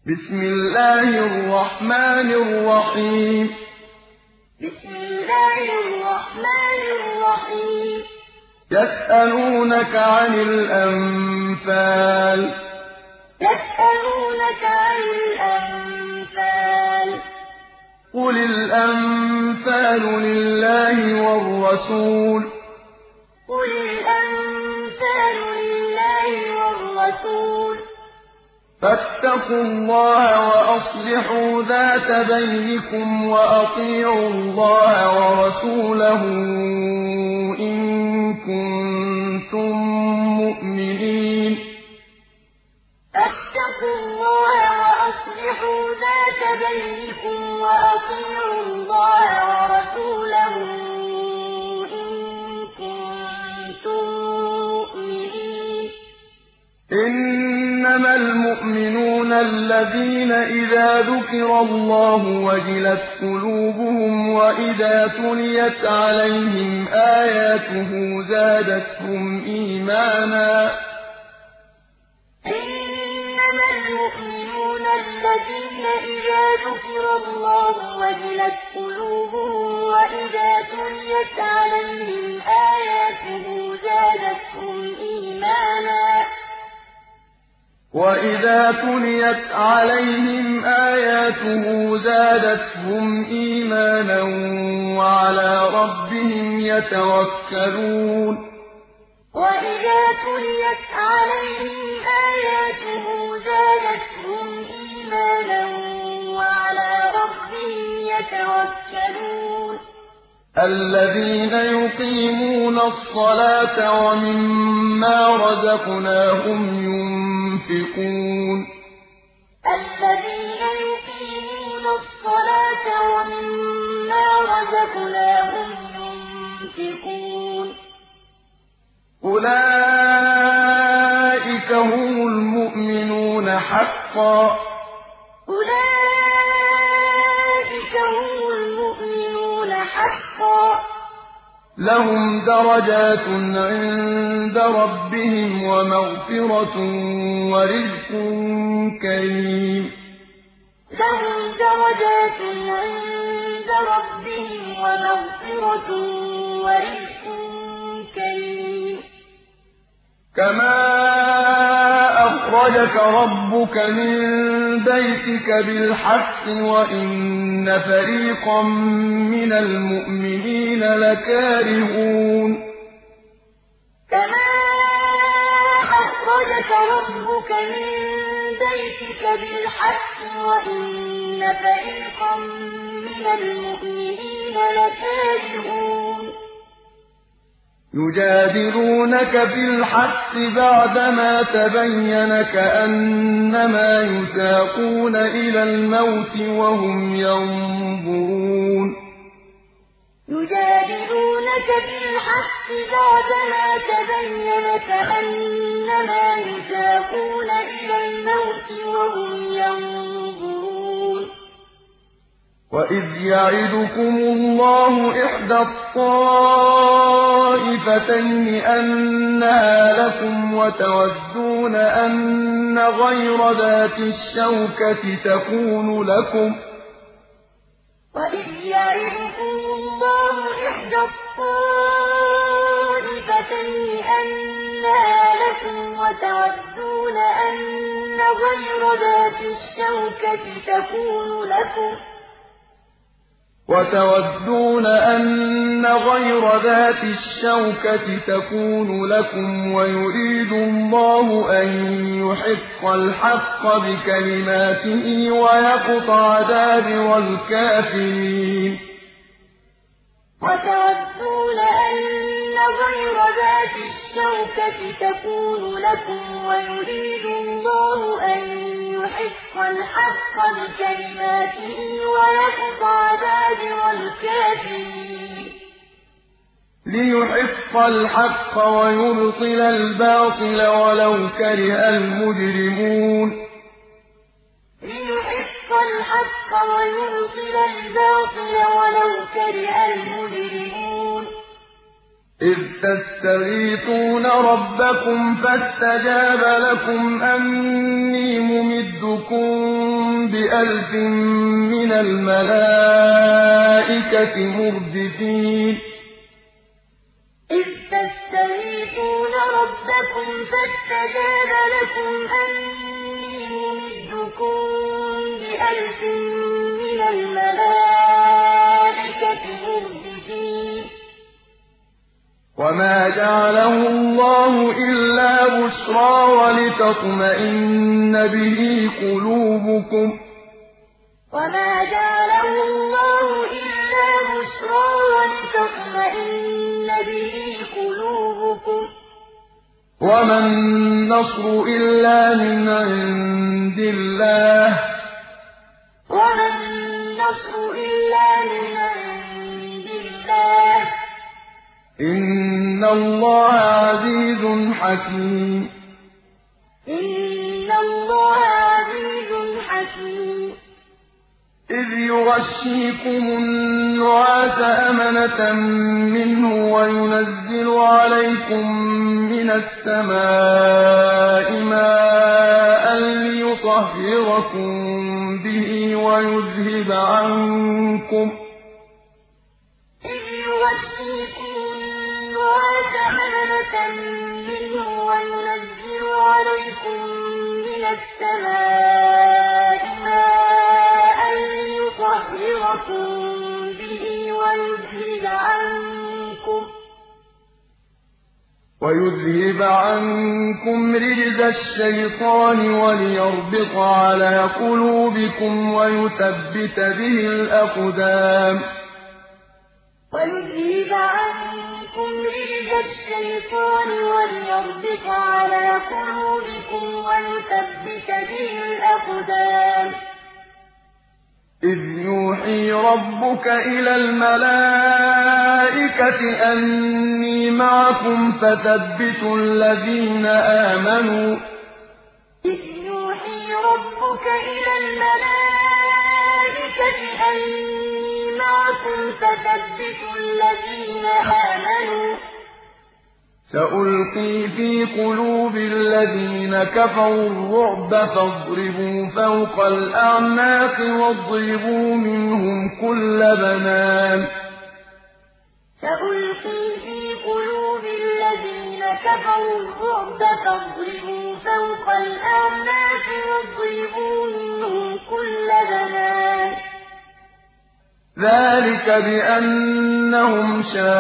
بسم الله الرحمن الرحيم بسم الله الرحمن الرحيم يسألونك عن الأنفال يسألونك عن الأنفال قل الأنفال لله والرسول قل الأنفال لله والرسول فاتقوا الله وأصلحوا ذات بينكم وأطيعوا الله ورسوله إن كنتم مؤمنين فاتقوا الله وأصلحوا ذات بينكم وأطيعوا الله ورسوله إن كنتم مؤمنين إنما المؤمنون الذين إذا ذكر الله وجلت قلوبهم وإذا تليت عليهم آياته زادتهم إيمانا إنما المؤمنون الذين إذا ذكر الله وجلت قلوبهم وإذا تليت عليهم آياته زادتهم إيمانا وإذا تليت عليهم آياته زادتهم إيمانا وعلى ربهم يتوكلون وإذا تليت عليهم آياته زادتهم إيمانا وعلى ربهم يتوكلون الذين يقيمون الصلاة ومما رزقناهم ينفقون الذين يقيمون الصلاة ومما رزقناهم ينفقون أولئك هم المؤمنون حقا أولئك هم المؤمنون حقا لهم درجات عند ربهم ومغفرة ورزق كريم لهم درجات عند ربهم ومغفرة ورزق كريم كما أخرجك ربك من بيتك بالحق وإن فريقا من المؤمنين لكارهون كما أخرجك ربك من بيتك بالحق وإن فريقا من المؤمنين لكارهون يجادلونك في الحق بعدما تبين كأنما يساقون إلى الموت وهم ينظرون يجادلونك في الحق بعدما تبين كأنما يساقون إلى الموت وهم ينظرون وإذ يعدكم الله إحدى الطائفتين أنها لكم وتودون أن غير ذات الشوكة تكون لكم وإذ يعدكم الله إحدى الطائفتين أنها لكم وتودون أن غير ذات الشوكة تكون لكم ويريد الله أن يحق الحق بكلماته ويقطع دابر الكافرين وتودون أن غير ذات الشوكة تكون لكم ويريد الله أن يحق الحق بكلماته ويقطع دابر الكافرين ليحق الحق ويبطل الباطل ولو كره المجرمون ليحق الحق ويبطل الباطل ولو كره المجرمون إذ تستغيثون ربكم فاستجاب لكم أني ممدكم ب1000 من الملائكة مردفين إذ تستغيثون ربكم فاستجاب لكم أني ممدكم ب1000 من الملائكة مردفين وما جعله الله إلا بشرى ولتطمئن به قلوبكم وما جعله الله إلا بشرى ولتطمئن به قلوبكم وما النصر إلا من عند الله وما النصر إلا من عند الله إن الله عزيز حكيم إن الله عزيز حكيم إذ يغشيكم النعاس أمنة منه وينزل عليكم من السماء ماء ليطهركم به ويذهب عنكم النعاس أمنة منه وينزل عليكم من السماء ماء ليطهركم به ويذهب عنكم رجز الشيطان وليربط على قلوبكم ويثبت به الأقدام ويذهب عنكم رجز الشيطان وليربط على قلوبكم ويثبت به الأقدام إذ يوحي ربك إلى الملائكة أني معكم فثبتوا الذين آمنوا إذ يوحي ربك إلى الملائكة أني معكم فثبتوا الذين آمنوا سألقي في قلوب الذين كفروا الرعب فاضربوا فوق الأعناق واضربوا منهم كل بنان سألقي في قلوب الذين كفروا الرعب فاضربوا فوق الأعناق واضربوا منهم كل بنان ذلك بأنهم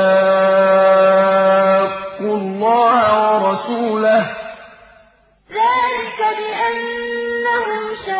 شاقوا الله ورسوله ذلك بأنهم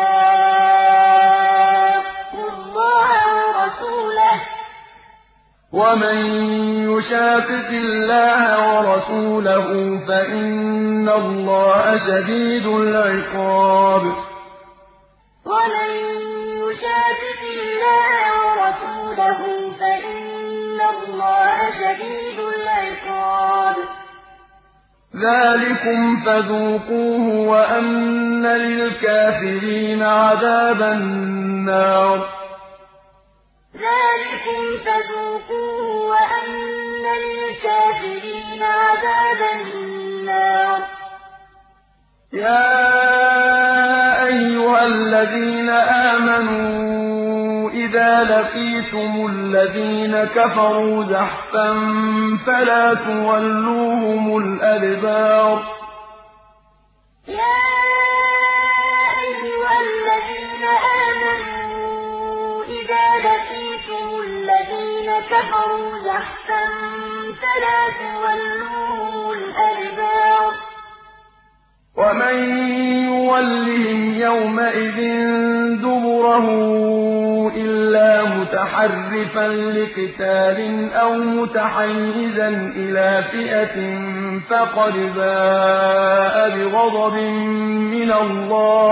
شاقوا الله ورسوله ومن يشاقق الله ورسوله فإن الله شديد العقاب ومن يشاقق الله ورسوله فإن الله شديد العقاب ذلكم فذوقوه وأن للكافرين عذاب النار ذلكم فذوقوه وأن للكافرين عذاب النار يا أيها الذين آمنوا إذا لقيتم الذين كفروا زحفا فلا تولوهم الأدبار يا أيها الذين آمنوا إذا لقيتم الذين كفروا زحفا فلا تولوهم الأدبار ومن يولهم يومئذ دبره إلا متحرفا لقتال أو متحيزا إلى فئة فقد باء بغضب من الله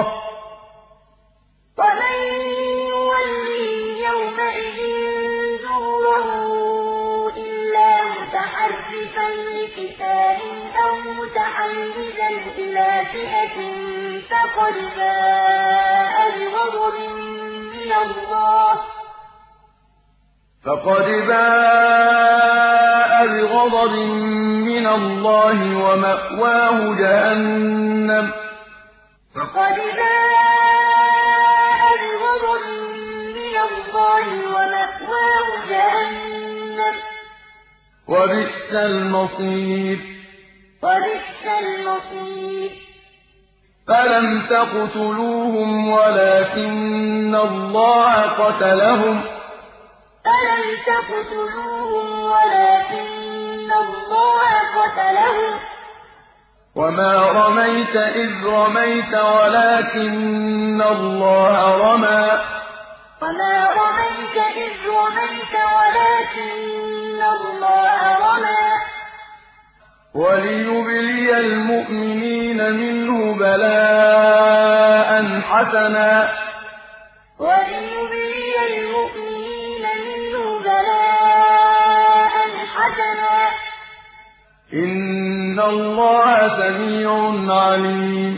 ومن يولهم يومئذ دبره إلا متحرفا لقتال أو متحيزا إلى فئة فقد باء بغضب من الله فقد باء بغضب من الله ومأواه جهنم فقد باء بغضب من الله ومأواه جهنم وبئس المصير وبئس المصير فلم تقتلوهم ولكن الله قتلهم وما رميت إذ رميت ولكن الله رمى وليبلي المؤمنين منه بلاء حسنا إن الله سميع عليم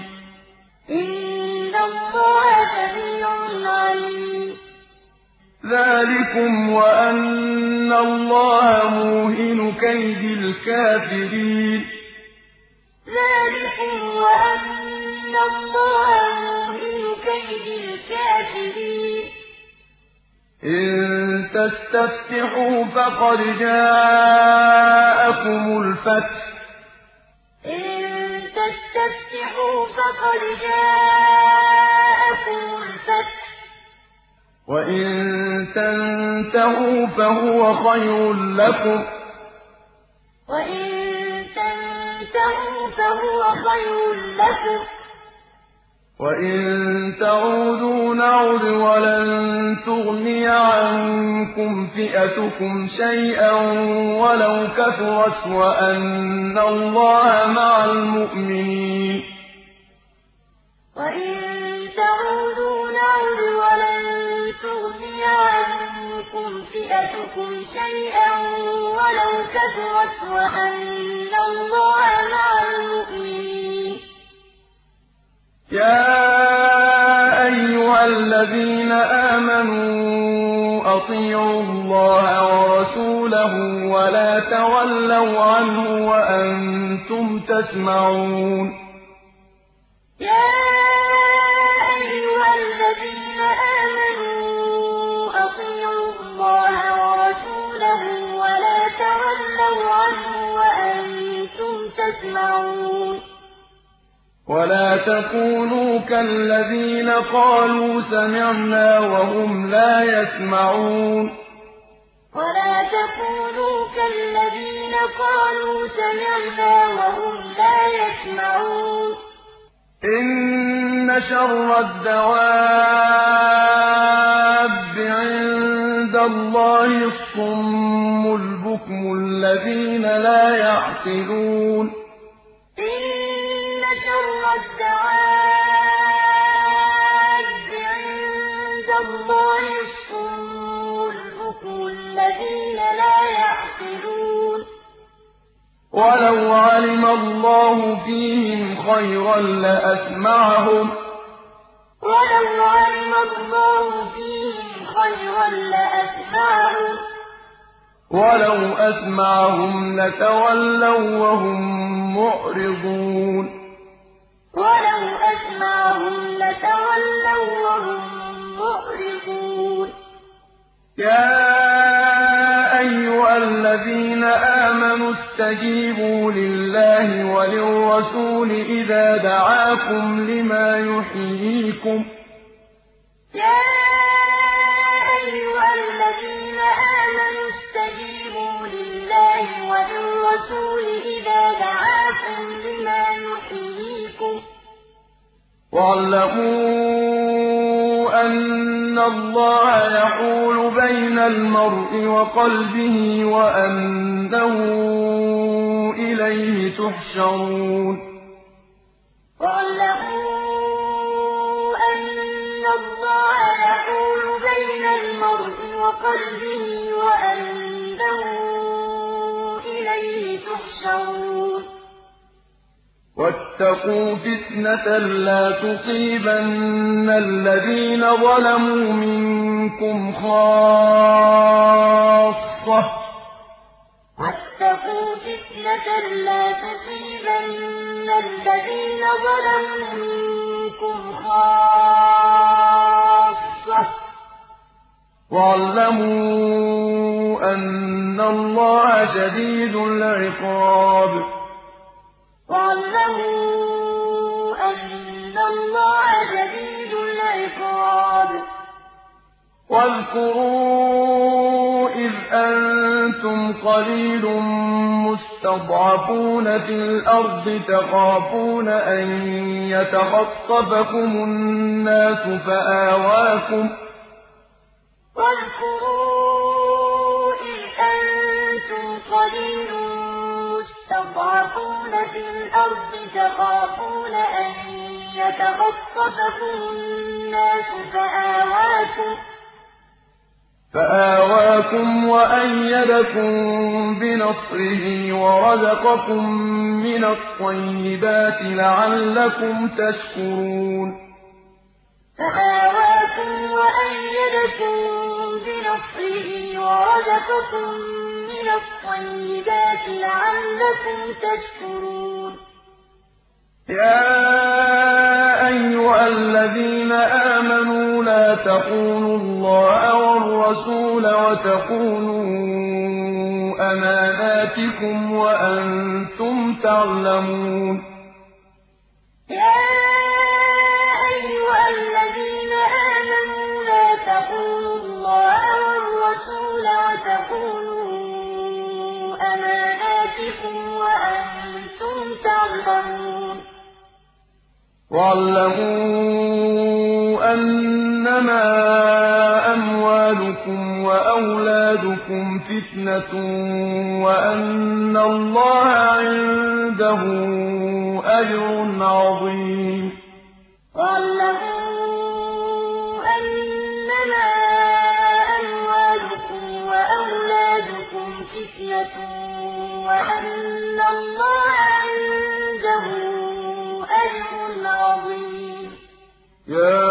ذلكم وأن الله موهن كيد الكافرين إن تستفتحوا فقد جاءكم الفتح وإن تنتهوا فهو خير لكم وإن تعودوا نعد ولن تغني عنكم فئتكم شيئا ولو كثرت وأن الله مع المؤمنين يا أيها الذين آمنوا أطيعوا الله ورسوله ولا تولوا عنه وأنتم تسمعون ولا تكونوا كالذين قالوا سمعنا وهم لا يسمعون إن شر الدواب عند الله الصم البكم الذين لا يعقلون ولو علم الله فيهم خيرا لأسمعهم ولو أسمعهم لتولوا وهم معرضون يا أيها الذين آمنوا استجيبوا لله وللرسول إذا دعاكم لما يحييكم واعلموا أن الله يحول بين المرء وقلبه وأنه إليه تحشرون واتقوا فتنة لا تصيبن الذين ظلموا منكم خاصة وَاتَّقُوا فِتْنَةً لَّا تُصِيبَنَّ الَّذِينَ ظَلَمُوا مِنكُمْ خَاصَّةً ۖ وَاعْلَمُوا أَنَّ اللَّهَ شَدِيدُ الْعِقَابِ وَاعْلَمُوا أَنَّ اللَّهَ شَدِيدُ الْعِقَابِ واذكروا إذ أنتم قليل مستضعفون في الأرض تخافون أن يتخطفكم الناس واذكروا إذ أنتم قليل مستضعفون في الأرض تخافون أن يتخطفكم الناس فآواكم وأيدكم بنصره ورزقكم من الطيبات لعلكم تشكرون فآواكم وأيدكم بنصره ورزقكم من الطيبات لعلكم تشكرون يا أيها الذين آمنوا لا تخونوا الله والرسول وتخونوا أماناتكم وأنتم تعلمون يا أيها الذين آمنوا لا تخونوا الله والرسول وتخونوا أماناتكم وأنتم تعلمون واعلموا أنما أموالكم وأولادكم فتنة وأن الله عنده أجر عظيم واعلموا أنما أموالكم وأولادكم فتنة وأن الله عنده أجر عظيم يا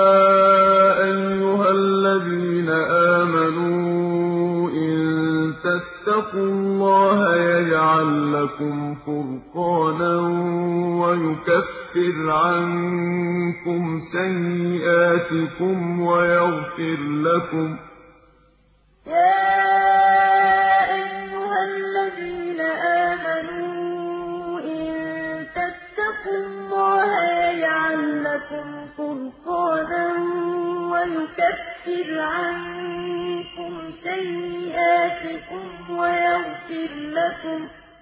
أيها الذين آمنوا إن تتقوا الله يجعل لكم فرقانا ويكفر عنكم سيئاتكم ويغفر لكم يا أيها الذين آمنوا إن تتقوا الله يجعل لكم فرقانا ويكفر عنكم سيئاتكم ويغفر لكم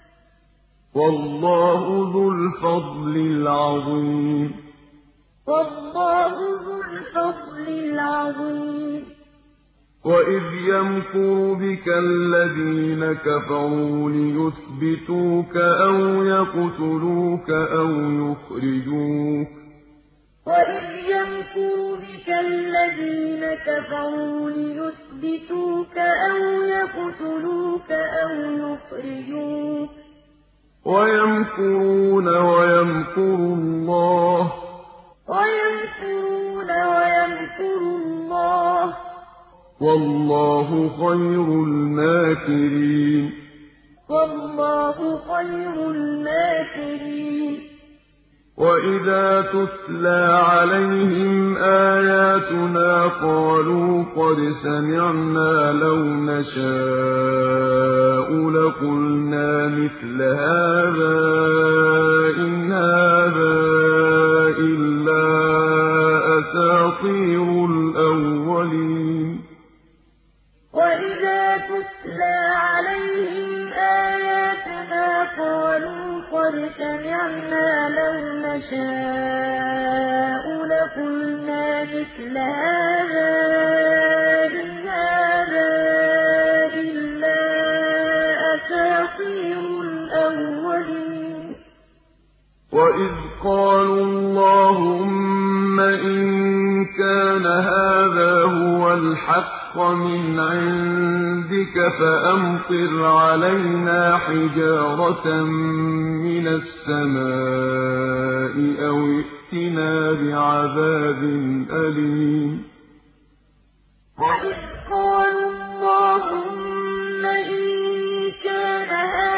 والله ذو الفضل العظيم والله ذو الفضل العظيم وإذ يمكر بك الذين كفروا ليثبتوك أو يقتلوك أو يخرجوك وإذ يمكر بك الذين كفروا ليثبتوك أو يقتلوك أو يخرجوك ويمكرون ويمكر الله والله خير الماكرين وإذا تتلى عليهم آياتنا قالوا قد سمعنا لو نشاء لقلنا مثل هذا إن هذا إلا أساطير الأولين وإذا تتلى عليهم آياتنا قالوا قد سمعنا لو نشاء لقلنا مثل هذا إن هذا إلا أساطير الأولين وإذ قالوا اللهم إن كان هذا هو الحق من عندك فأمطر علينا حجارة من السماء أو ائتنا بعذاب أليم وإذ قالوا اللهم إن كان هذا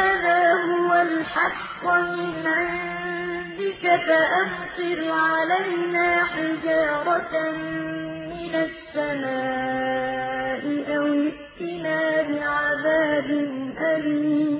الْحَقَّ مِنْ عِندِكَ فَأَمْطِرْ عَلَيْنَا حِجَارَةً مِّنَ السَّمَاءِ أَوِ ائْتِنَا بِعَذَابٍ أَلِيمٍ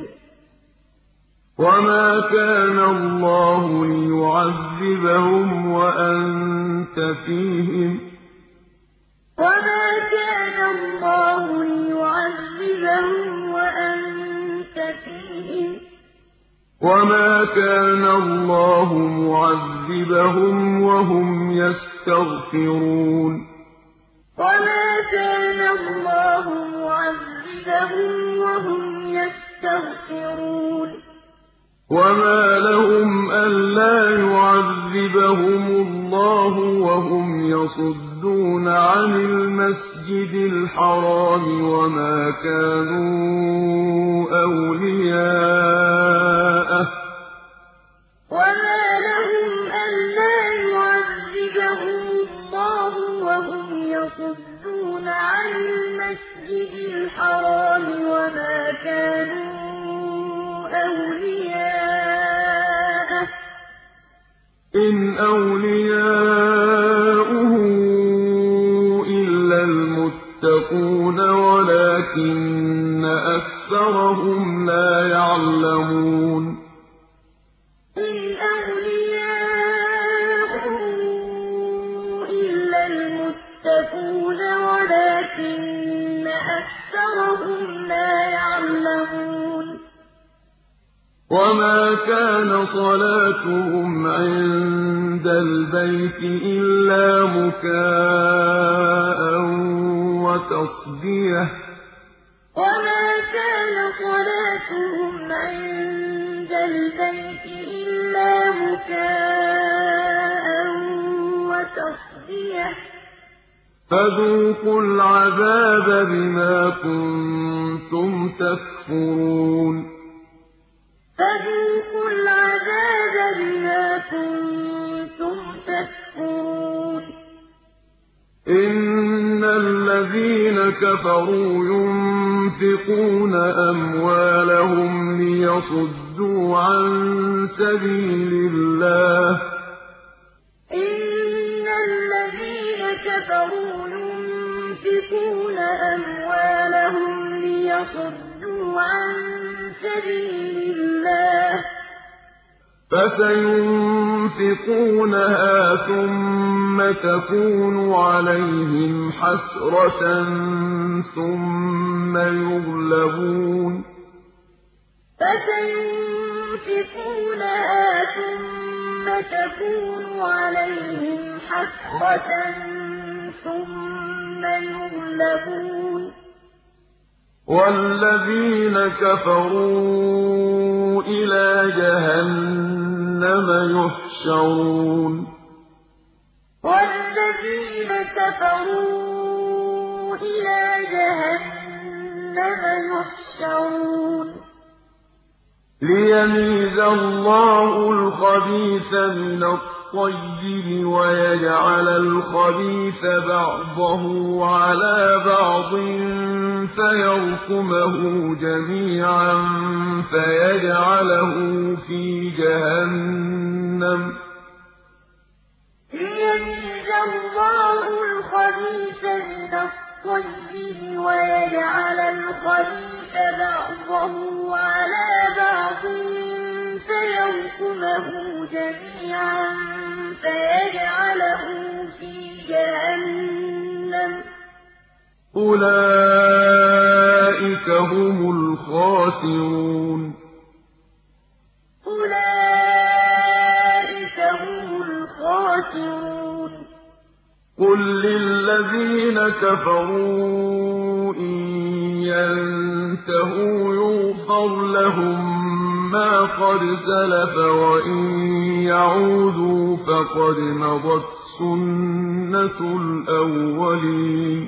وَمَا كَانَ اللَّهُ لِيُعَذِّبَهُمْ وَأَنتَ فِيهِمْ ۚ وَمَا كَانَ اللَّهُ لِيُعَذِّبَهُمْ وَأَنتَ فِيهِمْ ۚ وَمَا كَانَ اللَّهُ مُعَذِّبَهُمْ وَهُمْ يَسْتَغْفِرُونَ وَمَا كَانَ اللَّهُ مُعَذِّبَهُمْ وَهُمْ يَسْتَغْفِرُونَ وَمَا لَهُمْ أَلَّا يُعَذِّبَهُمُ اللَّهُ وَهُمْ يَصُدُّونَ عَنِ الْمَسْجِدِ الْحَرَامِ وَمَا كَانُوا أَوْلِيَاءَهُ ۚ وَمَا لَهُمْ أَلَّا يُعَذِّبَهُمُ اللَّهُ وَهُمْ يَصُدُّونَ عَنِ الْمَسْجِدِ الْحَرَامِ وَمَا كَانُوا أَوْلِيَاءَهُ ۚ إِنْ أَوْلِيَاؤُهُ إِلَّا الْمُتَّقُونَ وَلَٰكِنَّ أَكْثَرَهُمْ لَا يَعْلَمُونَ إِنْ أَوْلِيَاؤُهُ إِلَّا الْمُتَّقُونَ وَلَٰكِنَّ أَكْثَرَهُمْ لَا يَعْلَمُونَ وَمَا كَانَ صَلَاتُهُمْ عِندَ الْبَيْتِ إِلَّا مُكَاءً وَتَصْدِيَةً ۚ وَمَا كَانَ صَلَاتُهُمْ عِندَ الْبَيْتِ إِلَّا مُكَاءً وَتَصْدِيَةً ۚ فَذُوقُوا الْعَذَابَ بِمَا كُنتُمْ تَكْفُرُونَ فَذُوقُوا الْعَذَابَ بِمَا كُنتُمْ تَكْفُرُونَ إِنَّ الَّذِينَ كَفَرُوا يُنفِقُونَ أَمْوَالَهُمْ لِيَصُدُّوا عَن سَبِيلِ اللَّهِ ۚ إِنَّ الَّذِينَ كَفَرُوا يُنفِقُونَ أَمْوَالَهُمْ لِيَصُدُّوا عَن سَبِيلِ اللَّهِ ۚ فَسَيُنفِقُونَهَا ثُمَّ تَكُونُ عَلَيْهِمْ حَسْرَةً ثُمَّ يُغْلَبُونَ فَسَيُنفِقُونَهَا ثُمَّ تَكُونُ عَلَيْهِمْ حَسْرَةً ثُمَّ يُغْلَبُونَ وَالَّذِينَ كَفَرُوا إِلَىٰ جَهَنَّمَ يُحْشَرُونَ وَالَّذِينَ كَفَرُوا إِلَىٰ جَهَنَّمَ يُحْشَرُونَ لِيَمِيزَ اللَّهُ الْخَبِيثَ مِنَ الطَّيِّبِ وَيَجْعَلَ الْخَبِيثَ بَعْضَهُ عَلَىٰ بَعْضٍ فَيَرْكُمَهُ جَمِيعًا فَيَجْعَلَهُ فِي جَهَنَّمَ ۚ لِيَمِيزَ اللَّهُ الْخَبِيثَ مِنَ الطَّيِّبِ وَيَجْعَلَ الْخَبِيثَ بَعْضَهُ عَلَىٰ بَعْضٍ فَيَرْكُمَهُ جَمِيعًا فَيَجْعَلَهُ فِي جَهَنَّمَ ۚ أُولَٰئِكَ هُمُ الْخَاسِرُونَ أُولَٰئِكَ هُمُ الْخَاسِرُونَ قُل لِّلَّذِينَ كَفَرُوا إِن يَنتَهُوا يُغْفَرْ لَهُم مَّا قَدْ سَلَفَ وَإِن يَعُودُوا فَقَدْ مَضَتْ سُنَّتُ الْأَوَّلِينَ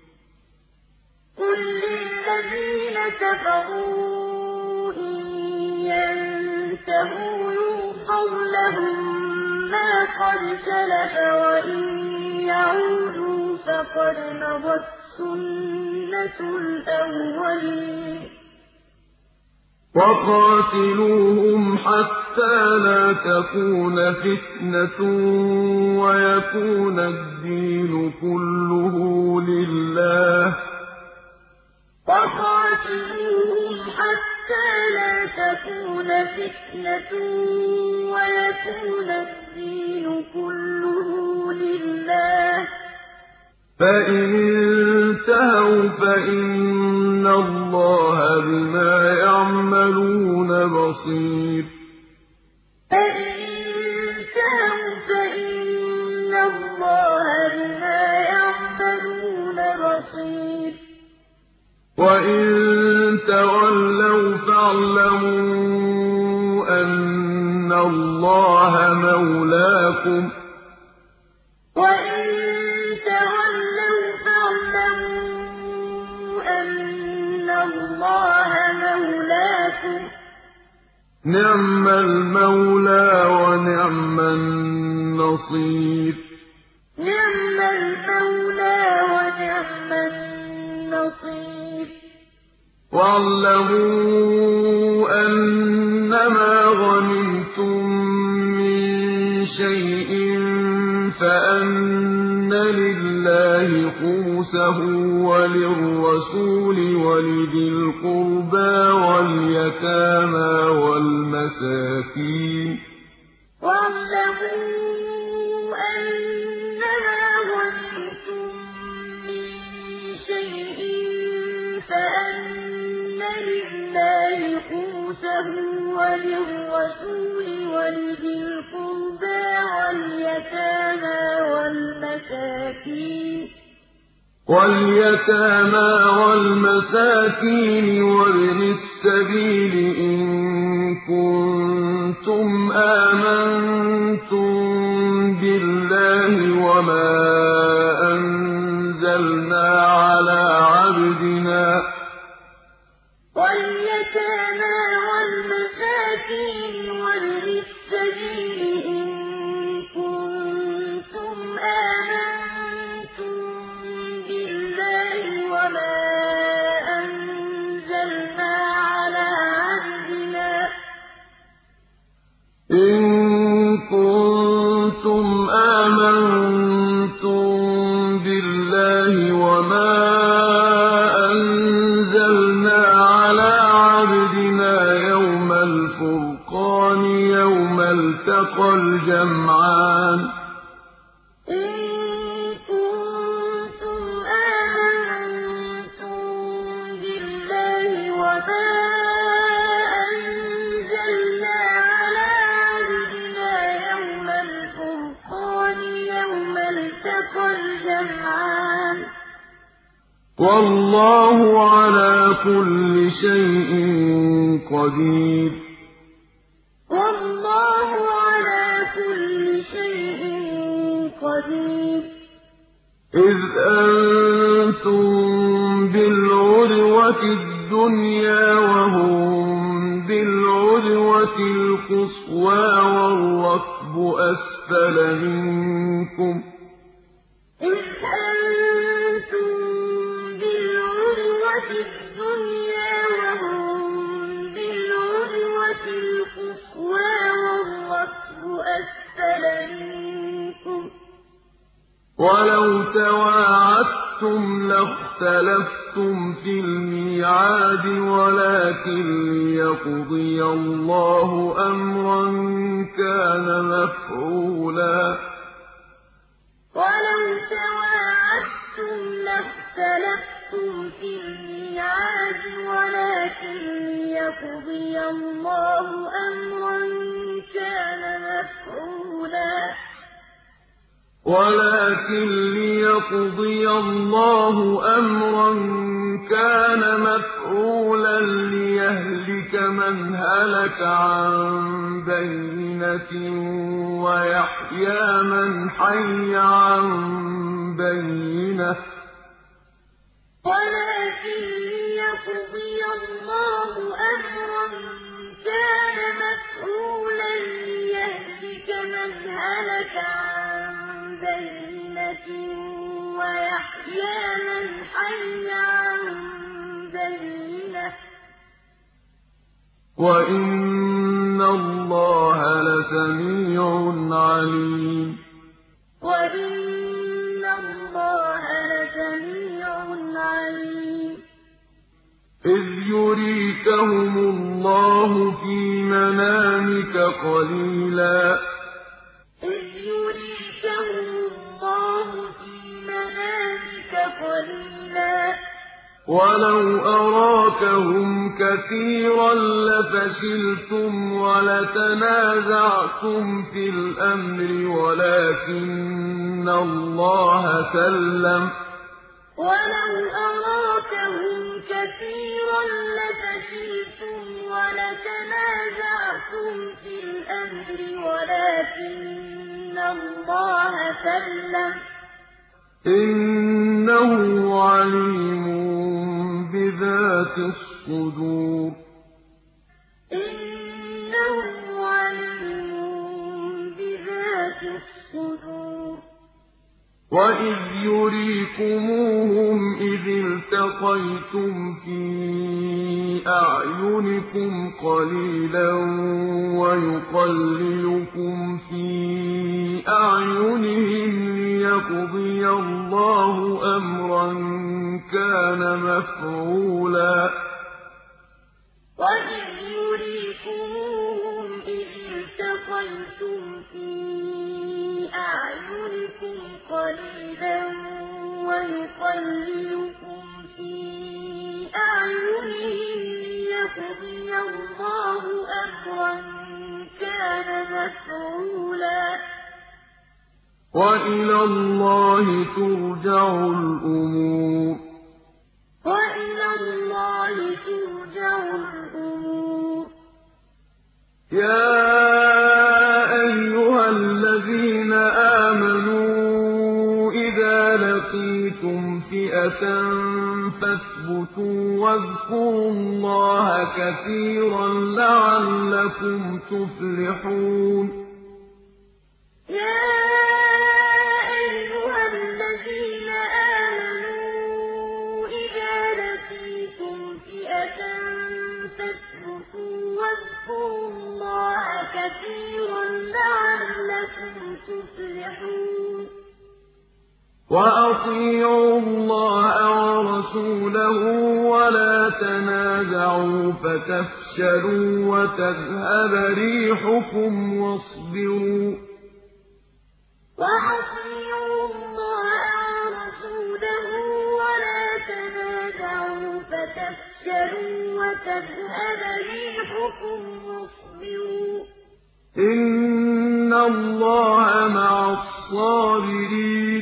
قُل لِّلَّذِينَ كَفَرُوا إِن يَنتَهُوا يُغْفَرْ لَهُم مَّا قَدْ سَلَفَ وَإِن يَعُودُوا فَقَدْ مَضَتْ سُنَّتُ الْأَوَّلِينَ وقاتلوهم حتى لا تكون فتنة ويكون الدين كله لله. وقاتلوهم حتى لا تكون فتنة ويكون الدين كله لله. فإن انتهوا فإن الله بما يعملون بصير. فإن انتهوا فإن الله بما يعملون بصير. وإن تولوا فاعلموا أن الله مولاكم. وإن تولوا فاعلموا أن الله مولاكم. نعم المولى ونعم النصير. نعم المولى ونعم النصير. واعلموا أنما غنمتم من شيء فأن لله خمسه وللرسول ولذي القربى واليتامى والمساكين. واعلموا أنما غنمتم من شيء فأن لله خمسه وللرسول ولذي القربى واليتامى والمساكين وابن السبيل إن كنتم آمنتم بالله وما أنزلنا على عبدنا واليتامى والمساكين وابن السبيل إن كنتم آمنتم بالله وما أنزلنا على عبدنا إن كنتم آمنتم بالله وما أنزلنا على عبدنا يوم الفرقان يوم التقى الجمعان. إن كنتم آمنتم بالله وما أنزلنا على عبدنا يوم الفرقان يوم التقى الجمعان. والله على كل شيء قدير. والله على كل شيء قدير. إذ أنتم بالعدوة الدنيا وهم بالعدوة القصوى والركب أسفل منكم. إذ أنتم بالعدوة الدنيا وهم بالعدوة القصوى والركب أسفل منكم. ولو تواعدتم لاختلفتم في الميعاد ولكن ليقضي الله أمرا كان مفعولا. ولو تواعدتم لاختلفتم في الميعاد ولكن ليقضي الله أمرا كان مفعولا. ولكن ليقضي الله أمرا كان مفعولا ليهلك من هلك عن بينة ويحيى من حي عن بينة. ولكن ليقضي الله أمرا كان مفعولا ليهلك من هلك عن بينة ويحيى من حي عن بينة. وَإِنَّ اللَّهَ لَسَمِيعٌ عَلِيمٌ وَإِنَّ اللَّهَ لَسَمِيعٌ عَلِيمٌ إِذْ يُرِيكَهُمُ اللَّهُ فِي مَنَامِكَ قَلِيلًا وَلَوْ أَرَاكَهُمْ كَثِيرًا لَّفَشِلْتُمْ وَلَتَنَازَعْتُمْ فِي الْأَمْرِ وَلَٰكِنَّ اللَّهَ سَلَّمَ ۗ وَلَوْ أَرَاكَهُمْ كَثِيرًا لَّفَشِلْتُمْ وَلَتَنَازَعْتُمْ فِي الْأَمْرِ وَلَٰكِنَّ اللَّهَ سَلَّمَ ۗ إِنَّهُ عَلِيمٌ بِذَاتِ الصُّدُورِ إِنَّهُ عَلِيمٌ بِذَاتِ الصُّدُورِ وَإِذْ يُرِيكُمُوهُمْ إِذِ الْتَقَيْتُمْ فِي أَعْيُنِكُمْ قَلِيلًا وَيُقَلِّلُكُمْ فِي أَعْيُنِهِمْ لِيَقْضِيَ اللَّهُ أَمْرًا كَانَ مَفْعُولًا وَإِذْ يُرِيكُمُوهُمْ إِذِ الْتَقَيْتُمْ فِي أَعْيُنِكُمْ قَلِيلًا وَيُقَلِّلُكُمْ فِي أَعْيُنِهِمْ لِيَقْضِيَ اللَّهُ أَمْرًا كَانَ مَفْعُولًا ۗ وَإِلَى اللَّهِ تُرْجَعُ الْأُمُورُ وَإِلَى اللَّهِ تُرْجَعُ الْأُمُورُ يَا أَيُّهَا الَّذِينَ آمَنُوا إِذَا لَقِيتُمْ فِئَةً فَاثْبُتُوا وَاذْكُرُوا اللَّهَ كَثِيرًا لَّعَلَّكُمْ تُفْلِحُونَ يَا أَيُّهَا الَّذِينَ آمَنُوا إِذَا لَقِيتُمْ فِئَةً فَاثْبُتُوا وَاذْكُرُوا اللَّهَ كَثِيرًا لَّعَلَّكُمْ تُفْلِحُونَ وَأَطِيعُوا اللَّهَ وَرَسُولَهُ وَلَا تَنَازَعُوا فَتَفْشَلُوا وَتَذْهَبَ رِيحُكُمْ وَاصْبِرُوا وَأَطِيعُوا اللَّهَ وَرَسُولَهُ وَلَا تَنَازَعُوا فَتَفْشَلُوا وَتَذْهَبَ رِيحُكُمْ وَاصْبِرُوا إِنَّ اللَّهَ مَعَ الصَّابِرِينَ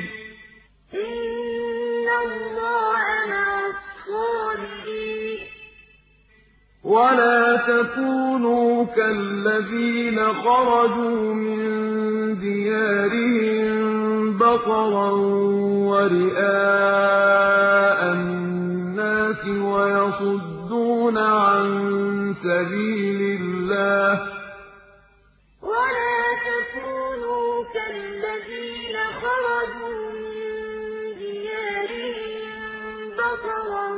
إِنَّ اللَّهَ مَعَ الصَّابِرِينَ وَلَا تَكُونُوا كَالَّذِينَ خَرَجُوا مِن دِيَارِهِم بَطَرًا وَرِئَاءَ النَّاسِ وَيَصُدُّونَ عَن سَبِيلِ اللَّهِ ۚ وَلَا تَكُونُوا كَالَّذِينَ خَرَجُوا مِن دِيَارِهِم بَطَرًا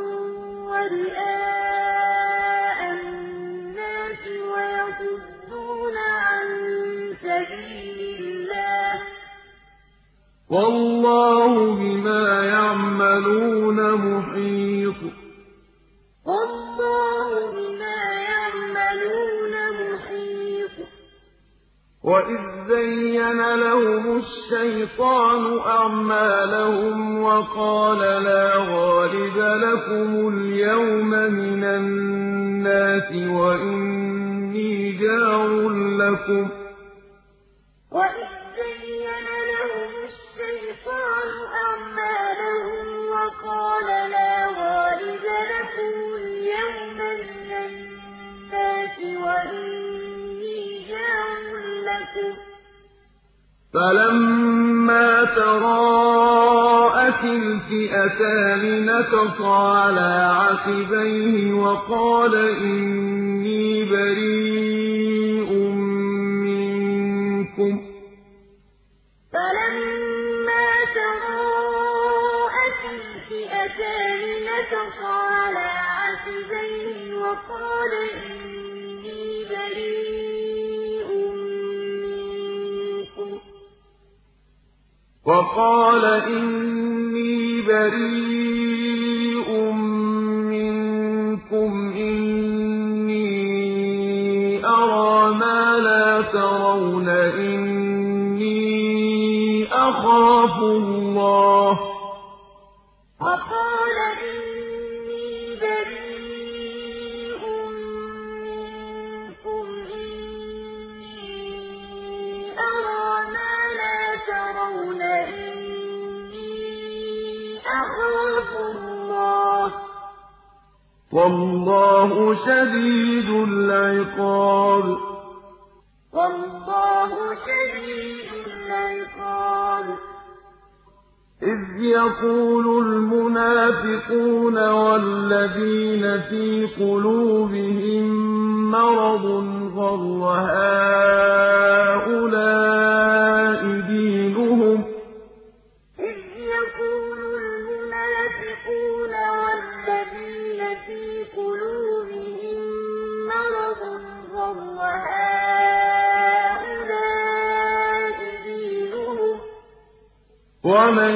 وَرِئَاءَ النَّاسِ وَيَصُدُّونَ عَن سَبِيلِ اللَّهِ ۚ وَاللَّهُ بِمَا يَعْمَلُونَ مُحِيطٌ وَاللَّهُ بِمَا يَعْمَلُونَ مُحِيطٌ وَإِذ زَّيَّنَ لَهُمُ الشَّيْطَانُ أَعْمَالَهُمْ وَقَالَ لَا غَالِبَ لَكُمُ الْيَوْمَ مِنَ النَّاسِ وَإِنِّي جَارٌ لَّكُمْ ۖ وَإِذ زَّيَّنَ لَهُمُ الشَّيْطَانُ أَعْمَالَهُمْ وَقَالَ لَا غَالِبَ لَكُمُ الْيَوْمَ مِنَ النَّاسِ وَإِنِّي جَارٌ لَّكُمْ ۖ فَلَمَّا تَرَاءَتِ الْفِئَتَانِ نَكَصَ عَلَىٰ عَقِبَيْهِ وَقَالَ إِنِّي بَرِيءٌ مِّنكُمْ ۖ فَلَمَّا تَرَاءَتِ الْفِئَتَانِ نَكَصَ عَلَىٰ عَقِبَيْهِ وَقَالَ إِنِّي منكم إني أرى ما لا ترون إني أخاف الله وقال إني بريء منكم إني أرى ما لا ترون إني أخاف الله والله شديد العقاب والله شديد العقاب إذ يقول المنافقون والذين في قلوبهم مرض غر هؤلاء دينهم إذ يقول المنافقون والذين في قلوبهم مرض غر هؤلاء دينهم ومن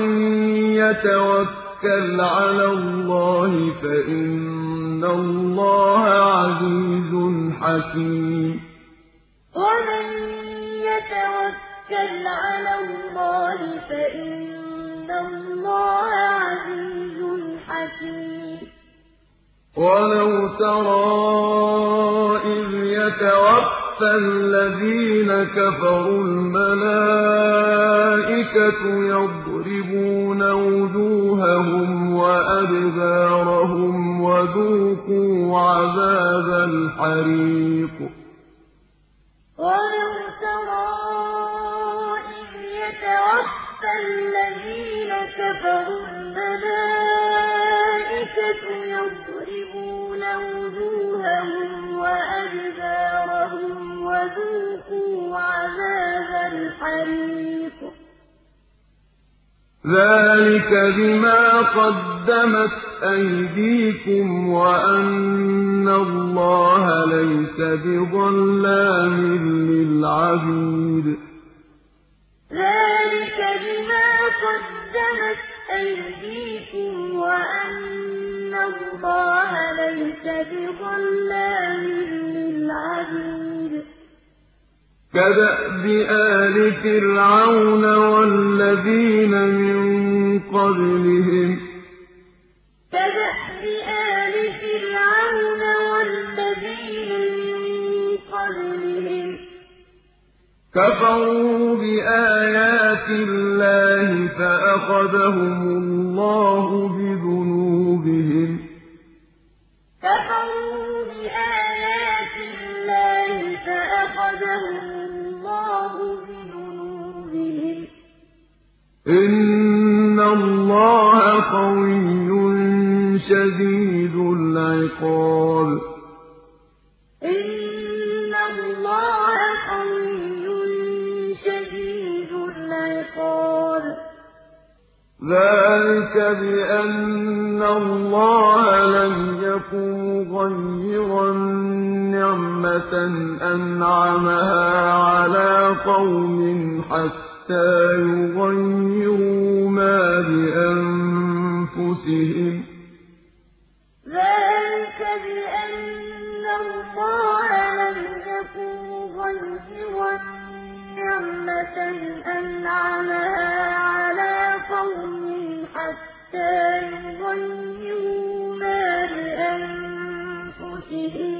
يتوكل على الله فإن الله عزيز حكيم ومن يتوكل على الله فإن الله عزيز حكيم ولو ترى إذ يتوفى الذين كفروا الملائكة يضربون وجوههم وأدبارهم وذوقوا عذاب الحريق ولو ترى إذ يتوفى الذين كفروا الملائكة يضربون وجوههم وأدبارهم وذوقوا عذاب الحريق ذلك بما قدمت أيديكم وأن الله ليس بظلام للعبيد ذلك بما قدمت أيديكم وأن الله ليس بظلام للعبيد كدأب آل فرعون والذين من قبلهم كدأب آل فرعون والذين من قبلهم كفروا بآيات الله فأخذهم الله بذنوبهم كفروا بآيات الله فأخذهم الله بذنوبهم إن الله قوي شديد العقاب إن الله قوي شديد العقاب ذلك بأن الله لم يكن مغيرا نعمة أنعمها على قوم حتى يغيروا ما بأنفسهم ذلك بأن الله لم يكن مغيرا نعمة أنعمها على قوم حتى يغيروا ما بأنفسهم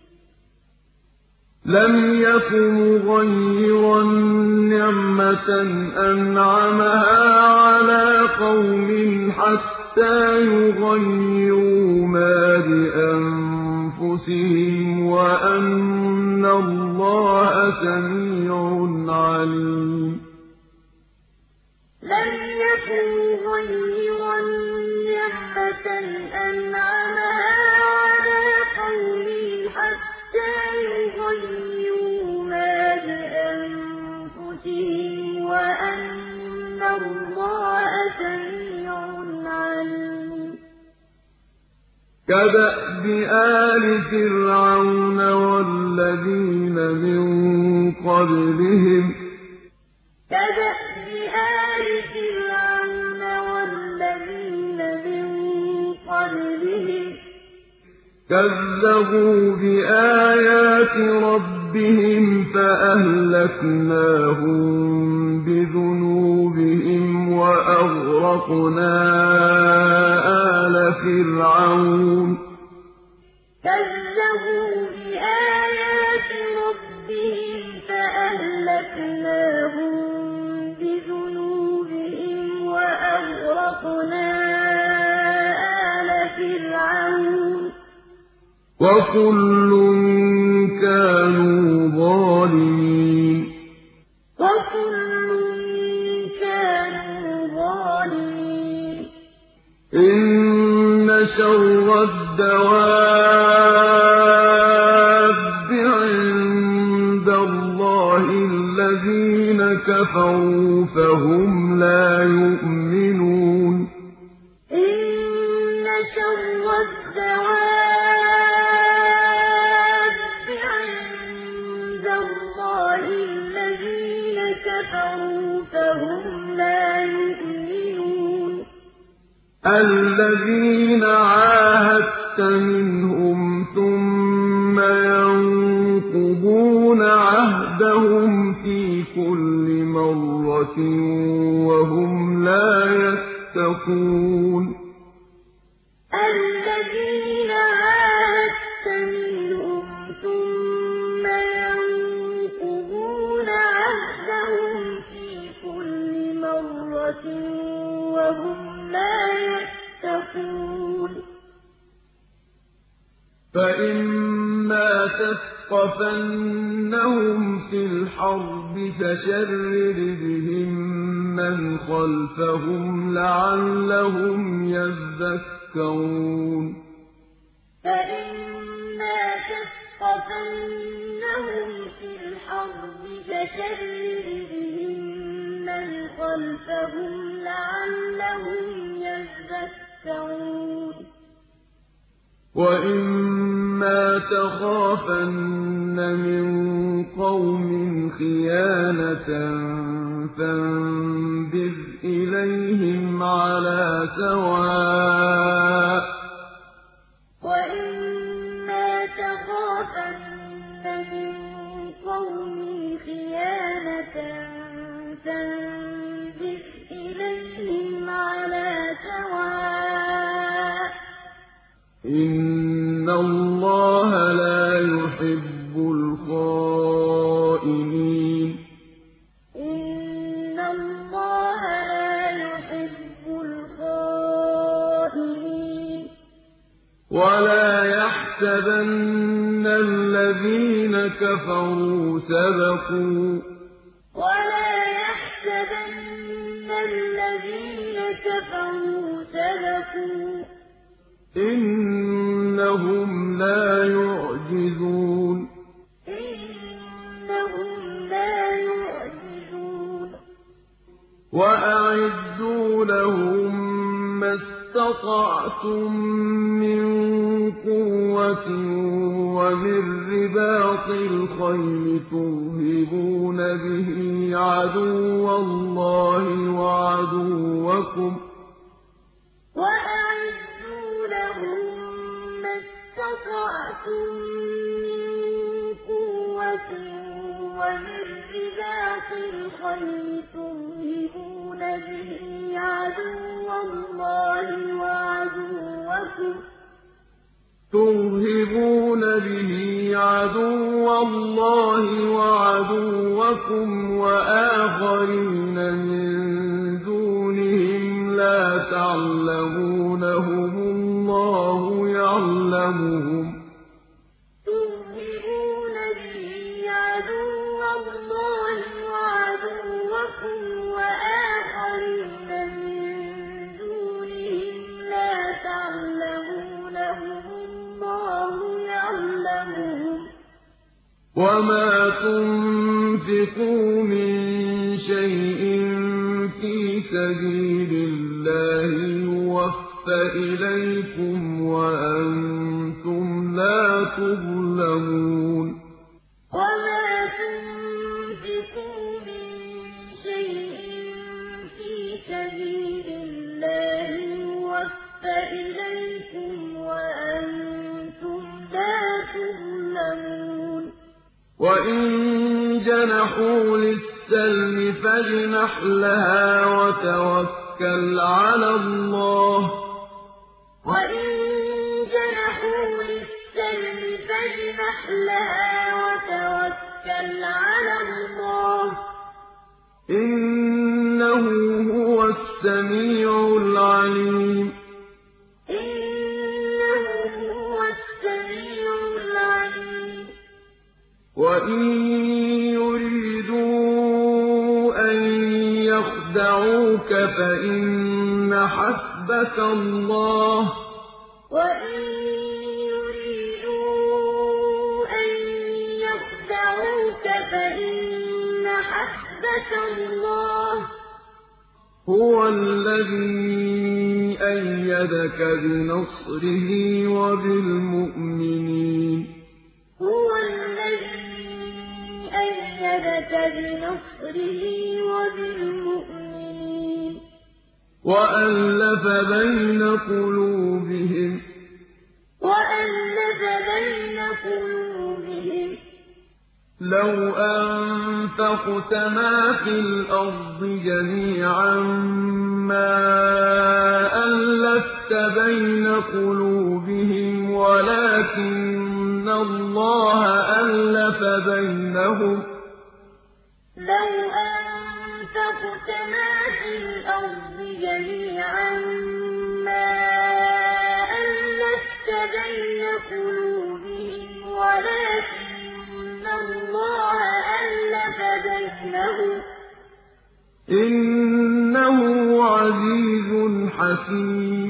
لم يكن مغيرا نعمة أنعمها على قوم حتى يغيروا ما بأنفسهم وأن الله سميع عليم لم يكن مغيرا نعمة أنعمها على قوم حتى يغيروا ما بأنفسهم وأن الله سميع عليم كدأب آل فرعون والذين من قبلهم كذبوا بآيات ربهم فأهلكناهم بذنوبهم وأغرقنا آل فرعون كذبوا بآيات ربهم فأهلكناهم بذنوبهم وأغرقنا آل فرعون وكل كانوا ظالمين إن شر الدواب عند الله الذين كفروا فهم لا يؤمنون إن شر الدواب عند الله الذين كفروا فهم لا يؤمنون الذين عاهدت منهم ثم ينقضون عهدهم في كل مرة وهم لا يتقون الذين عاهدت منهم ثم ينقضون عهدهم في كل مرة وهم لا يتقون فإما تثقفنهم في الحرب فشرد بهم من خلفهم لعلهم يذكرون فإما تثقفنهم في الحرب فشرد بهم من خلفهم لعلهم يذكرون وإما تخافن من قوم خيانة فانبذ إليهم على سواء وإما تخافن من قوم خيانة فانبذ إليهم على سواء إن الله لا يحب الخائنين إن الله لا يحب الخائنين ولا يحسبن الذين كفروا سبقوا ولا يحسبن الذين كفروا سبقوا إنهم لا يعجزون إنهم لا يعجزون وأعدوا لهم ما استطعتم من قوة ومن رباط الخيل ترهبون به عدو الله وعدوكم وأعدوا لهم ما استطعتم من قوة ومن رباط الخيل ترهبون به عدو الله وعدوكم وآخرين من دونهم لا تعلمونهم الله يعلمهم ترهبون به عدو الله وعدوكم وآخرين من دونهم لا تعلمونهم الله يعلمهم وما تنفقوا من شيء في سبيل الله يوفى إِلَيْكُمْ وَأَنتُمْ لَا تُظْلَمُونَ وَمَا تُنفِقُوا مِن شَيْءٍ فِي سَبِيلِ اللَّهِ يُوَفَّ إِلَيْكُمْ وَأَنتُمْ لَا تُظْلَمُونَ وَإِن جَنَحُوا لِلسَّلْمِ فَاجْنَحْ لَهَا وَتَوَكَّلْ عَلَى اللَّهِ ۚ وَإِن جَنَحُوا لِلسَّلْمِ فَاجْنَحْ لَهَا وَتَوَكَّلْ عَلَى اللَّهِ ۚ إِنَّهُ هُوَ السَّمِيعُ الْعَلِيمُ إِنَّهُ هُوَ السَّمِيعُ الْعَلِيمُ وَإِن يُرِيدُوا أَن يَخْدَعُوكَ فَإِنَّ حَسْبَكَ اللَّهُ ۚ وَإِن يُرِيدُوا أَن يَخْدَعُوكَ فَإِنَّ حَسْبَكَ اللَّهُ ۚ هُوَ الَّذِي أَيَّدَكَ بِنَصْرِهِ وَبِالْمُؤْمِنِينَ هُوَ الَّذِي أَيَّدَكَ بِنَصْرِهِ وَبِالْمُؤْمِنِينَ وَأَلَّفَ بَيْنَ قُلُوبِهِمْ ۚ لَوْ أَنفَقْتَ مَا فِي الْأَرْضِ جَمِيعًا مَّا أَلَّفْتَ بَيْنَ قُلُوبِهِمْ وَلَٰكِنَّ اللَّهَ أَلَّفَ بَيْنَهُمْ ۚ لَوْ أَنفَقْتَ مَا فِي الْأَرْضِ جَمِيعًا مَّا أَلَّفْتَ بَيْنَ قُلُوبِهِمْ وَلَٰكِنَّ اللَّهَ أَلَّفَ بَيْنَهُمْ ۚ إِنَّهُ عَزِيزٌ حَكِيمٌ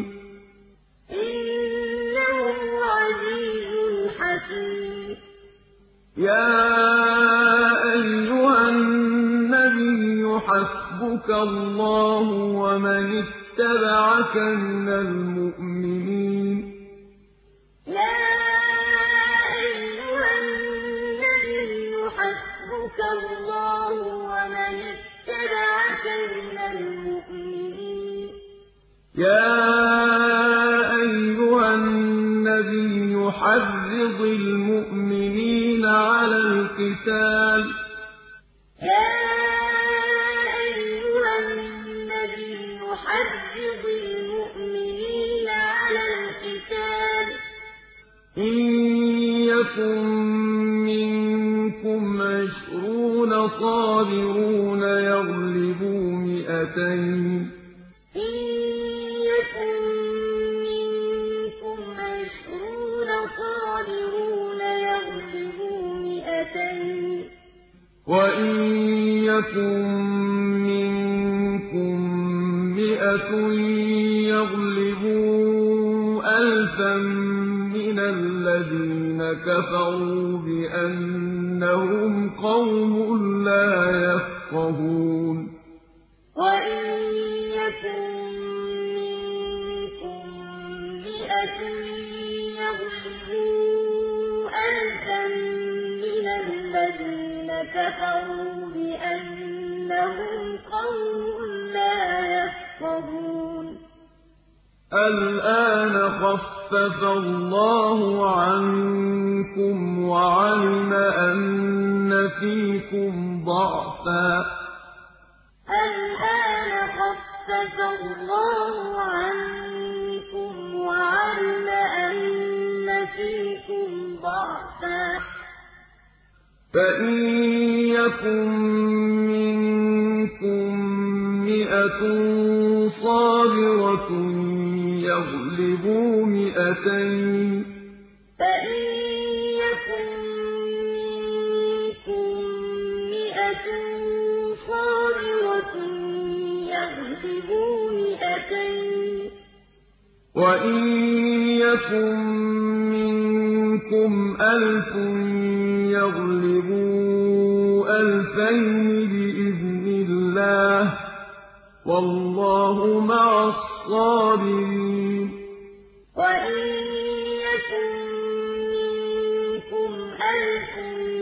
إِنَّهُ عَزِيزٌ حَكِيمٌ يَا أَيُّهَا النَّبِيُّ حَسْبُكَ اللَّهُ وَمَنِ اتَّبَعَكَ مِنَ الْمُؤْمِنِينَ يَا أَيُّهَا النَّبِيُّ حَسْبُكَ اللَّهُ وَمَنِ اتَّبَعَكَ مِنَ الْمُؤْمِنِينَ يَا أَيُّهَا النَّبِيُّ حَرِّضِ الْمُؤْمِنِينَ عَلَى الْقِتَالِ يَا أَيُّهَا النَّبِيُّ حَرِّضِ الْمُؤْمِنِينَ عَلَى الْقِتَالِ إِن يَكُن مِّنكُمْ 20 صَابِرُونَ يَغْلِبُوا 200 ۚ إِن يَكُن مِّنكُمْ 20 صَابِرُونَ يَغْلِبُوا 200 ۚ وَإِن يَكُن مِّنكُم 100 يَغْلِبُوا 1000 مِّنَ الَّذِينَ كَفَرُوا بِأَنَّهُمْ قَوْمٌ لَّا يَفْقَهُونَ وَإِن يَكُن مِّنكُم 100 يَغْلِبُوا 1000 مِّنَ الَّذِينَ كَفَرُوا بِأَنَّهُمْ قَوْمٌ لَّا يَفْقَهُونَ الْآنَ خَفَّفَ اللَّهُ عَنكُمْ وَعَلِمَ أَنَّ فِيكُمْ ضَعْفًا ۚ الْآنَ خَفَّفَ اللَّهُ عَنكُمْ وَعَلِمَ أَنَّ فِيكُمْ ضَعْفًا ۚ فَإِن يَكُن مِّنكُم 100 صَابِرَةٌ يَغْلِبُوا 200 ۚ فَإِن يَكُن مِّنكُم 100 صَابِرَةٌ يَغْلِبُوا 200 ۚ وَإِن يَكُن مِّنكُمْ 1000 يَغْلِبُوا 2000 بِإِذْنِ اللَّهِ ۗ وَاللَّهُ مَعَ الصَّابِرِينَ وَإِن يَكُن مِّنكُمْ أَلْفٌ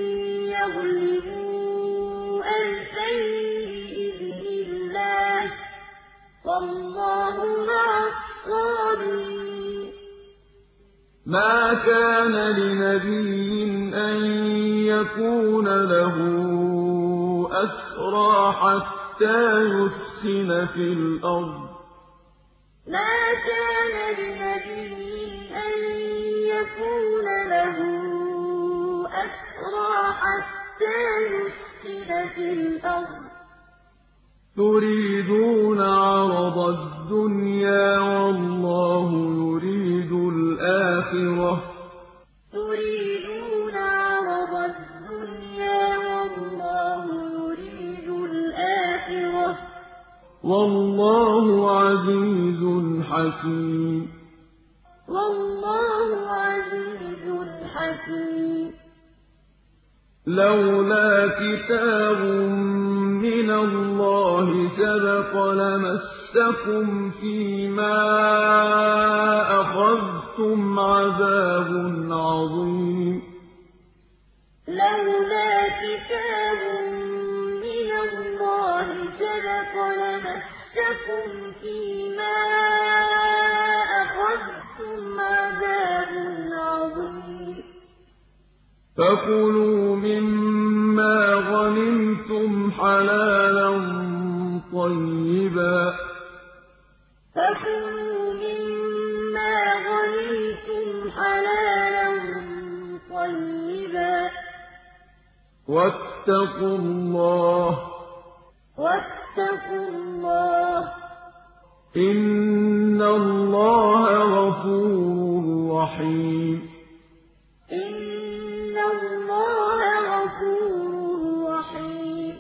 يَغْلِبُوا أَلْفَيْنِ بِإِذْنِ اللَّهِ ۗ وَاللَّهُ مَعَ الصَّابِرِينَ مَا كَانَ لِنَبِيٍّ أَن يَكُونَ لَهُ أَسْرَىٰ حَتَّىٰ يُثْخِنَ فِي الْأَرْضِ ۚ مَا كَانَ لِنَبِيٍّ أَن يَكُونَ لَهُ أَسْرَىٰ حَتَّىٰ يُثْخِنَ فِي الْأَرْضِ ۚ تُرِيدُونَ عَرَضَ الدُّنْيَا وَاللَّهُ يُرِيدُ الْآخِرَةَ ۗ تُرِيدُونَ عَرَضَ الدُّنْيَا وَاللَّهُ يُرِيدُ الْآخِرَةَ ۗ وَاللَّهُ عَزِيزٌ حَكِيمٌ وَاللَّهُ عَزِيزٌ حَكِيمٌ لَّوْلَا كِتَابٌ مِّنَ اللَّهِ سَبَقَ لَمَسَّكُمْ فِيمَا أَخَذْتُمْ عَذَابٌ عَظِيمٌ لَّوْلَا كِتَابٌ مِّنَ اللَّهِ سَبَقَ لَمَسَّكُمْ فِيمَا أَخَذْتُمْ عَذَابٌ عَظِيمٌ فَكُلُوا مِمَّا غَنِمْتُمْ حَلَالًا طَيِّبًا وَاتَّقُوا اللَّهَ ۚ إِنَّ اللَّهَ غَفُورٌ رَّحِيمٌ إِنَّ اللَّهَ غَفُورٌ رَّحِيمٌ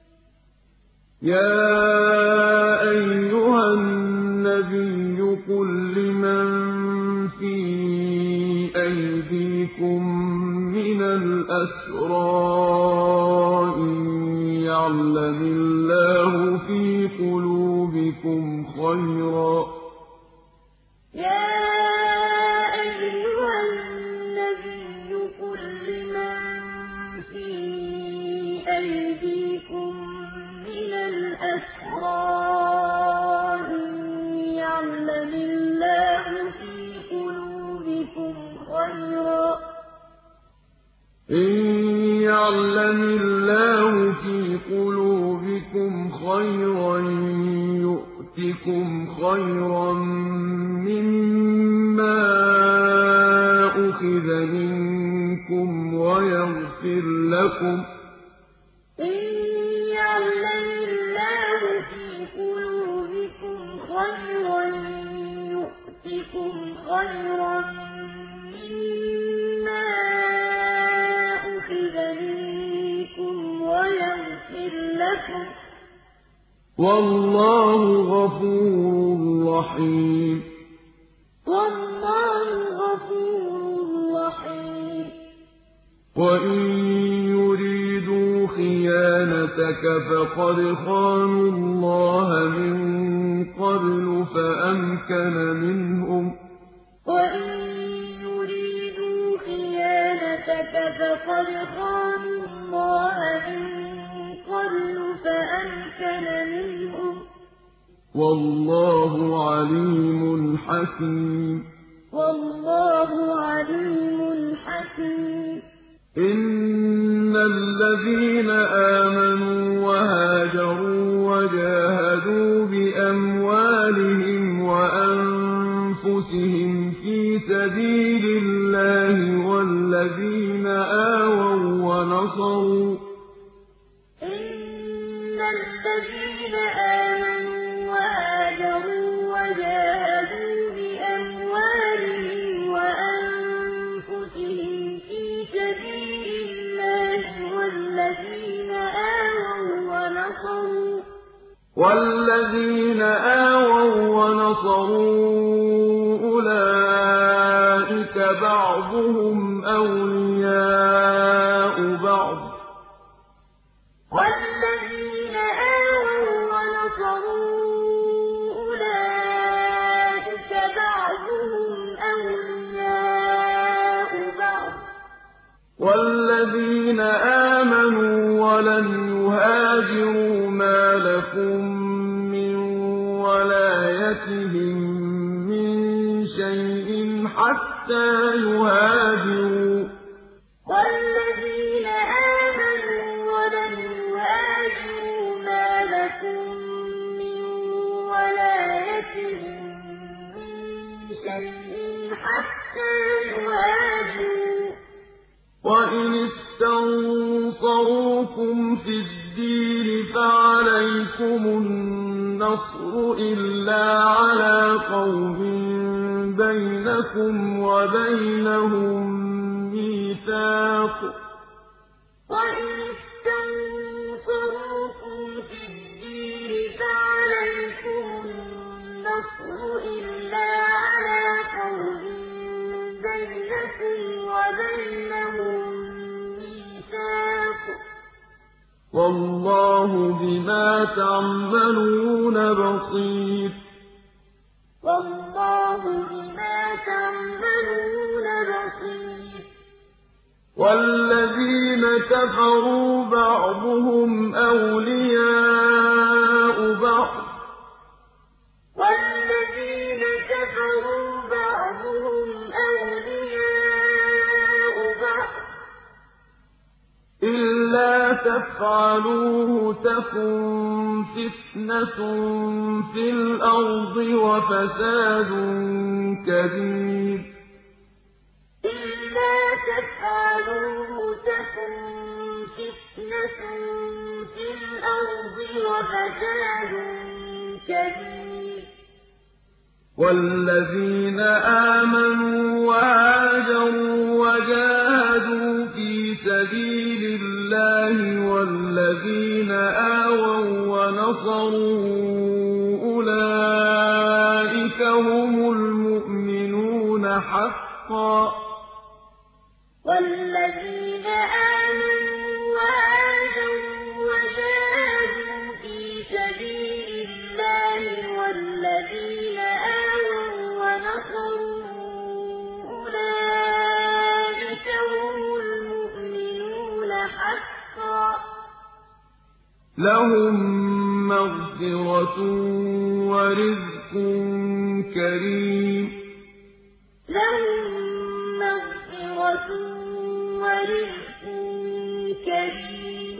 يَا أَيُّهَا النَّبِيُّ قُل لِّمَن فِي أَيْدِيكُم مِّنَ الْأَسْرَىٰ إِن يَعْلَمِ اللَّهُ فِي قُلُوبِكُمْ خَيْرًا يُؤْتِكُمْ خَيْرًا مِّمَّا أُخِذَ مِنكُمْ وَيَغْفِرْ لَكُمْ ۗ إِن يَعْلَمِ اللَّهُ فِي قُلُوبِكُمْ خَيْرًا يُؤْتِكُمْ خَيْرًا مِّمَّا أُخِذَ مِنكُمْ وَيَغْفِرْ لَكُمْ ۗ وَاللَّهُ غَفُورٌ رَّحِيمٌ وَإِن يُرِيدُوا خِيَانَتَكَ فَقَدْ خَانُوا اللَّهَ مِن قَبْلُ فَأَمْكَنَ مِنْهُمْ ۗ وَإِن يُرِيدُوا خِيَانَتَكَ فَقَدْ خَانُوا اللَّهَ مِن قَبْلُ فَأَمْكَنَ مِنْهُمْ ۗ وَاللَّهُ عَلِيمٌ حَكِيمٌ إِنَّ الَّذِينَ آمَنُوا وَهَاجَرُوا وَجَاهَدُوا بِأَمْوَالِهِمْ وَأَنفُسِهِمْ فِي سَبِيلِ اللَّهِ وَالَّذِينَ آوَوا وَّنَصَرُوا أُولَٰئِكَ بَعْضُهُمْ أَوْلِيَاءُ بَعْضٍ ۚ وَالَّذِينَ آوَوا وَّنَصَرُوا وَالَّذِينَ آمَنُوا وَلَمْ يُهَاجِرُوا مَا لَكُم مِّن وَلَايَتِهِم مِّن شَيْءٍ حَتَّىٰ يُهَاجِرُوا ۚ وَالَّذِينَ آمَنُوا وَلَمْ يُهَاجِرُوا مَا لَكُم مِّن وَلَايَتِهِم مِّن شَيْءٍ حَتَّىٰ يُهَاجِرُوا ۚ وَإِنِ اسْتَنصَرُوكُمْ فِي الدِّينِ فَعَلَيْكُمُ النَّصْرُ إِلَّا عَلَىٰ قَوْمٍ بَيْنَكُمْ وَبَيْنَهُم مِّيثَاقٌ ۗ وَإِنِ اسْتَنصَرُوكُمْ فِي الدِّينِ فَعَلَيْكُمُ النَّصْرُ إِلَّا عَلَىٰ قَوْمٍ بَيْنَكُمْ وَبَيْنَهُم مِّيثَاقٌ ۗ وَاللَّهُ بِمَا تَعْمَلُونَ بَصِيرٌ وَاللَّهُ بِمَا تَعْمَلُونَ بَصِيرٌ وَالَّذِينَ كَفَرُوا بَعْضُهُمْ أَوْلِيَاءُ بَعْضٍ ۚ وَالَّذِينَ كَفَرُوا بَعْضُهُمْ أَوْلِيَاءُ بَعْضٍ ۚ إِلَّا تَفْعَلُوهُ تَكُن فِتْنَةٌ فِي الْأَرْضِ وَفَسَادٌ كَبِيرٌ إِلَّا تَفْعَلُوهُ تَكُن فِتْنَةٌ فِي الْأَرْضِ وَفَسَادٌ كَبِيرٌ وَالَّذِينَ آمَنُوا وَهَاجَرُوا وَجَاهَدُوا فِي سَبِيلِ اللَّهِ وَالَّذِينَ آوَوا وَّنَصَرُوا أُولَٰئِكَ هُمُ الْمُؤْمِنُونَ حَقًّا ۚ وَالَّذِينَ آمَنُوا وَهَاجَرُوا وَجَاهَدُوا فِي سَبِيلِ اللَّهِ وَالَّذِينَ آوَوا وَّنَصَرُوا أُولَٰئِكَ هُمُ الْمُؤْمِنُونَ حَقًّا ۚ لَّهُم مَّغْفِرَةٌ وَرِزْقٌ كَرِيمٌ لَّهُم مَّغْفِرَةٌ وَرِزْقٌ كَرِيمٌ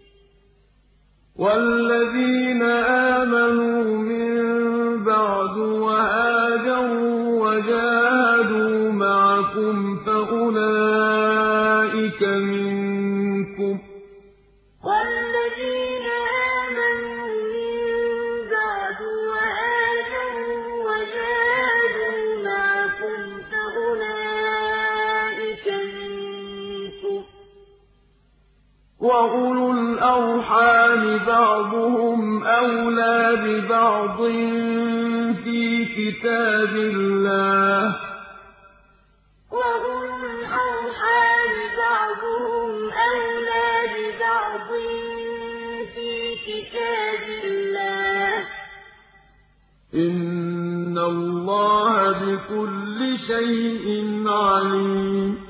وَالَّذِينَ آمَنُوا مِن بَعْدُ وَهَاجَرُوا وَجَاهَدُوا مَعَكُمْ فَأُولَٰئِكَ مِنكُمْ ۚ وَالَّذِينَ آمَنُوا مِن بَعْدُ وَهَاجَرُوا وَجَاهَدُوا مَعَكُمْ فَأُولَٰئِكَ مِنكُمْ ۚ وَأُولُو الْأَرْحَامِ بَعْضُهُمْ أَوْلَىٰ بِبَعْضٍ فِي كِتَابِ اللَّهِ ۗ وَأُولُو الْأَرْحَامِ بَعْضُهُمْ أَوْلَىٰ بِبَعْضٍ فِي كِتَابِ اللَّهِ ۗ إِنَّ اللَّهَ بِكُلِّ شَيْءٍ عَلِيمٌ